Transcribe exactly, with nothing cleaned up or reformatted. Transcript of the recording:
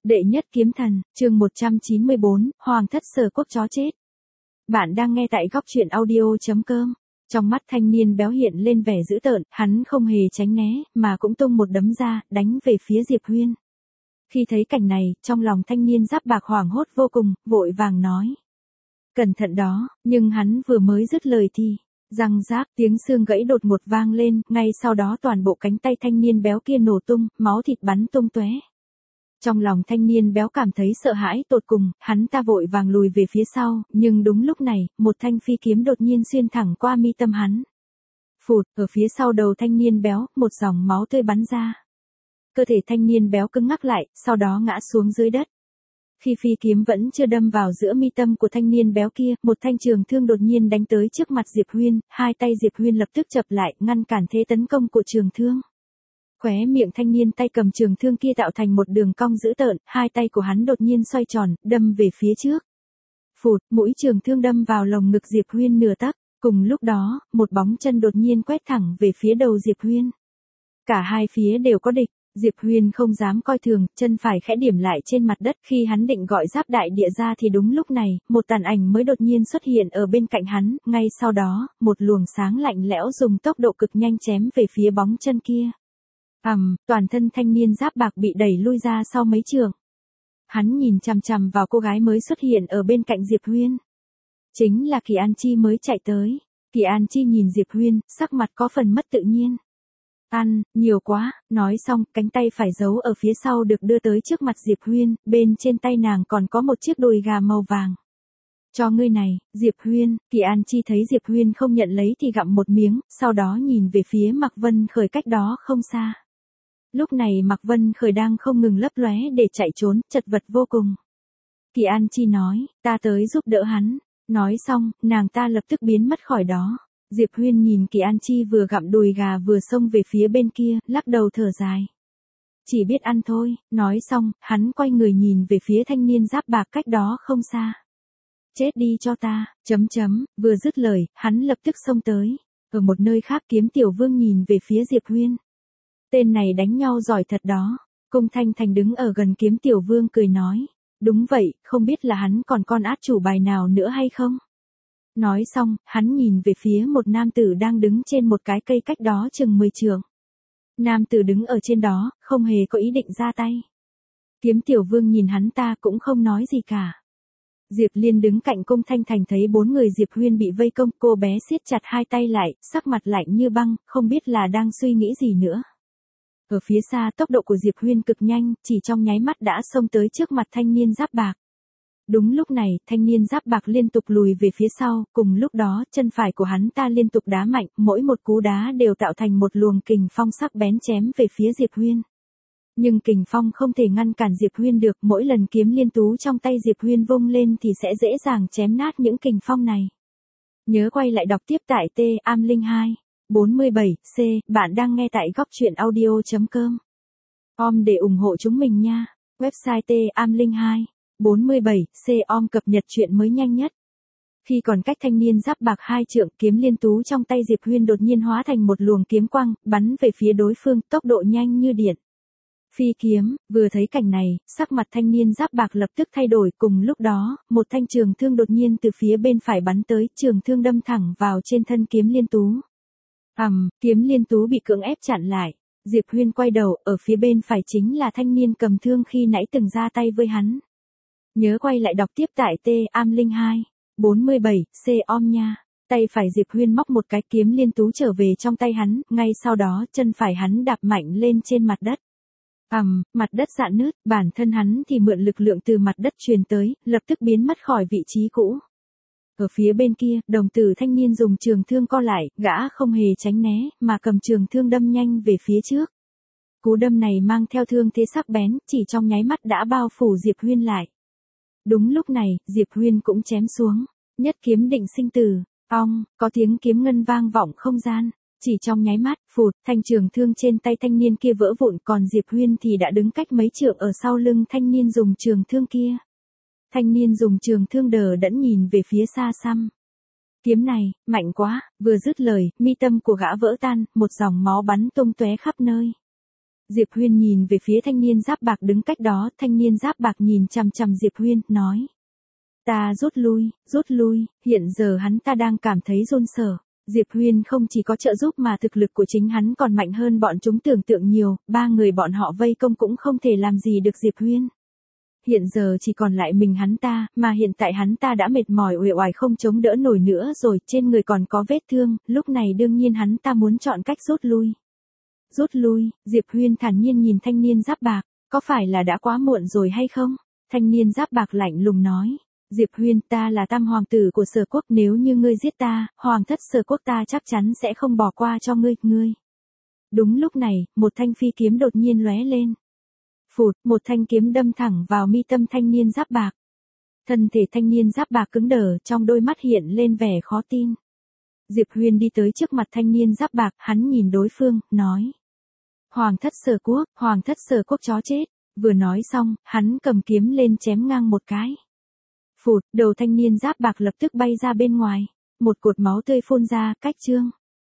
Đệ nhất kiếm thần, chương một trăm chín mươi bốn, Hoàng thất Sở Quốc chó chết. Bạn đang nghe tại góc truyện audio chấm com. Trong mắt thanh niên béo hiện lên vẻ dữ tợn, hắn không hề tránh né, mà cũng tung một đấm ra, đánh về phía Diệp Huyên. Khi thấy cảnh này, trong lòng thanh niên giáp bạc hoảng hốt vô cùng, vội vàng nói. Cẩn thận đó, nhưng hắn vừa mới dứt lời thì, răng rác, tiếng xương gãy đột ngột vang lên, ngay sau đó toàn bộ cánh tay thanh niên béo kia nổ tung, máu thịt bắn tung tóe. Trong lòng thanh niên béo cảm thấy sợ hãi tột cùng, hắn ta vội vàng lùi về phía sau, nhưng đúng lúc này, một thanh phi kiếm đột nhiên xuyên thẳng qua mi tâm hắn. Phụt, ở phía sau đầu thanh niên béo, một dòng máu tươi bắn ra. Cơ thể thanh niên béo cứng ngắc lại, sau đó ngã xuống dưới đất. Khi phi kiếm vẫn chưa đâm vào giữa mi tâm của thanh niên béo kia, một thanh trường thương đột nhiên đánh tới trước mặt Diệp Huyên, hai tay Diệp Huyên lập tức chập lại, ngăn cản thế tấn công của trường thương. Khóe miệng thanh niên tay cầm trường thương kia tạo thành một đường cong dữ tợn, hai tay của hắn đột nhiên xoay tròn, đâm về phía trước. Phụt, mũi trường thương đâm vào lồng ngực Diệp Huyên nửa tấc, cùng lúc đó, một bóng chân đột nhiên quét thẳng về phía đầu Diệp Huyên. Cả hai phía đều có địch, Diệp Huyên không dám coi thường, chân phải khẽ điểm lại trên mặt đất, khi hắn định gọi giáp đại địa ra thì đúng lúc này, một tàn ảnh mới đột nhiên xuất hiện ở bên cạnh hắn, ngay sau đó, một luồng sáng lạnh lẽo dùng tốc độ cực nhanh chém về phía bóng chân kia. Ầm, um, toàn thân thanh niên giáp bạc bị đẩy lui ra sau mấy trường. Hắn nhìn chằm chằm vào cô gái mới xuất hiện ở bên cạnh Diệp Huyên. Chính là Kỳ An Chi mới chạy tới. Kỳ An Chi nhìn Diệp Huyên, sắc mặt có phần mất tự nhiên. Ăn, nhiều quá, nói xong, cánh tay phải giấu ở phía sau được đưa tới trước mặt Diệp Huyên, bên trên tay nàng còn có một chiếc đùi gà màu vàng. Cho ngươi này, Diệp Huyên. Kỳ An Chi thấy Diệp Huyên không nhận lấy thì gặm một miếng, sau đó nhìn về phía Mạc Vân Khởi cách đó không xa. Lúc này Mạc Vân Khởi đang không ngừng lấp lóe để chạy trốn, chật vật vô cùng. Kỳ An Chi nói, ta tới giúp đỡ hắn. Nói xong, nàng ta lập tức biến mất khỏi đó. Diệp Huyên nhìn Kỳ An Chi vừa gặm đùi gà vừa xông về phía bên kia, lắc đầu thở dài. Chỉ biết ăn thôi, nói xong, hắn quay người nhìn về phía thanh niên giáp bạc cách đó không xa. Chết đi cho ta, chấm chấm, vừa dứt lời, hắn lập tức xông tới. Ở một nơi khác Kiếm Tiểu Vương nhìn về phía Diệp Huyên. Tên này đánh nhau giỏi thật đó. Cung Thanh Thành đứng ở gần Kiếm Tiểu Vương cười nói. Đúng vậy, không biết là hắn còn con át chủ bài nào nữa hay không? Nói xong, hắn nhìn về phía một nam tử đang đứng trên một cái cây cách đó chừng mười trượng. Nam tử đứng ở trên đó, không hề có ý định ra tay. Kiếm Tiểu Vương nhìn hắn ta cũng không nói gì cả. Diệp Liên đứng cạnh Cung Thanh Thành thấy bốn người Diệp Huyên bị vây công, cô bé siết chặt hai tay lại, sắc mặt lạnh như băng, không biết là đang suy nghĩ gì nữa. Ở phía xa tốc độ của Diệp Huyên cực nhanh, chỉ trong nháy mắt đã xông tới trước mặt thanh niên giáp bạc. Đúng lúc này, thanh niên giáp bạc liên tục lùi về phía sau, cùng lúc đó, chân phải của hắn ta liên tục đá mạnh, mỗi một cú đá đều tạo thành một luồng kình phong sắc bén chém về phía Diệp Huyên. Nhưng kình phong không thể ngăn cản Diệp Huyên được, mỗi lần kiếm liên tú trong tay Diệp Huyên vung lên thì sẽ dễ dàng chém nát những kình phong này. Nhớ quay lại đọc tiếp tại T Am Linh hai, bốn mươi bảy C, bạn đang nghe tại góc truyện audio chấm com. Om để ủng hộ chúng mình nha. Website T Am Linh hai, bốn mươi bảy C om cập nhật chuyện mới nhanh nhất. Khi còn cách thanh niên giáp bạc hai trượng, kiếm liên tú trong tay Diệp Huyên đột nhiên hóa thành một luồng kiếm quang, bắn về phía đối phương, tốc độ nhanh như điện. Phi kiếm, vừa thấy cảnh này, sắc mặt thanh niên giáp bạc lập tức thay đổi, cùng lúc đó, một thanh trường thương đột nhiên từ phía bên phải bắn tới, trường thương đâm thẳng vào trên thân kiếm liên tú. Ầm, um, kiếm liên tú bị cưỡng ép chặn lại. Diệp Huyên quay đầu, ở phía bên phải chính là thanh niên cầm thương khi nãy từng ra tay với hắn. Nhớ quay lại đọc tiếp tại T Am Linh hai, bốn mươi bảy C om nha. Tay phải Diệp Huyên móc một cái kiếm liên tú trở về trong tay hắn, ngay sau đó chân phải hắn đạp mạnh lên trên mặt đất. Ầm, um, mặt đất rạn nứt, bản thân hắn thì mượn lực lượng từ mặt đất truyền tới, lập tức biến mất khỏi vị trí cũ. Ở phía bên kia, đồng tử thanh niên dùng trường thương co lại, gã không hề tránh né, mà cầm trường thương đâm nhanh về phía trước. Cú đâm này mang theo thương thế sắc bén, chỉ trong nháy mắt đã bao phủ Diệp Huyên lại. Đúng lúc này, Diệp Huyên cũng chém xuống. Nhất kiếm định sinh tử. Ong, có tiếng kiếm ngân vang vọng không gian. Chỉ trong nháy mắt, phụt, thanh trường thương trên tay thanh niên kia vỡ vụn, còn Diệp Huyên thì đã đứng cách mấy trượng ở sau lưng thanh niên dùng trường thương kia. Thanh niên dùng trường thương đờ đẫn nhìn về phía xa xăm. Kiếm này, mạnh quá, vừa dứt lời, mi tâm của gã vỡ tan, một dòng máu bắn tung tóe khắp nơi. Diệp Huyên nhìn về phía thanh niên giáp bạc đứng cách đó, thanh niên giáp bạc nhìn chằm chằm Diệp Huyên, nói. Ta rút lui, rút lui, hiện giờ hắn ta đang cảm thấy run sợ. Diệp Huyên không chỉ có trợ giúp mà thực lực của chính hắn còn mạnh hơn bọn chúng tưởng tượng nhiều, ba người bọn họ vây công cũng không thể làm gì được Diệp Huyên. Hiện giờ chỉ còn lại mình hắn ta, mà hiện tại hắn ta đã mệt mỏi uể oải không chống đỡ nổi nữa rồi, trên người còn có vết thương, lúc này đương nhiên hắn ta muốn chọn cách rút lui. Rút lui, Diệp Huyên thản nhiên nhìn thanh niên giáp bạc, có phải là đã quá muộn rồi hay không? Thanh niên giáp bạc lạnh lùng nói. Diệp Huyên, ta là tam hoàng tử của Sở Quốc, nếu như ngươi giết ta, hoàng thất Sở Quốc ta chắc chắn sẽ không bỏ qua cho ngươi, ngươi. Đúng lúc này, một thanh phi kiếm đột nhiên lóe lên. Phụt, một thanh kiếm đâm thẳng vào mi tâm thanh niên giáp bạc. Thân thể thanh niên giáp bạc cứng đờ, trong đôi mắt hiện lên vẻ khó tin. Diệp Huyên đi tới trước mặt thanh niên giáp bạc, hắn nhìn đối phương, nói. Hoàng thất Sở Quốc, hoàng thất Sở Quốc chó chết. Vừa nói xong, hắn cầm kiếm lên chém ngang một cái. Phụt, đầu thanh niên giáp bạc lập tức bay ra bên ngoài. Một cột máu tươi phun ra, cách chương.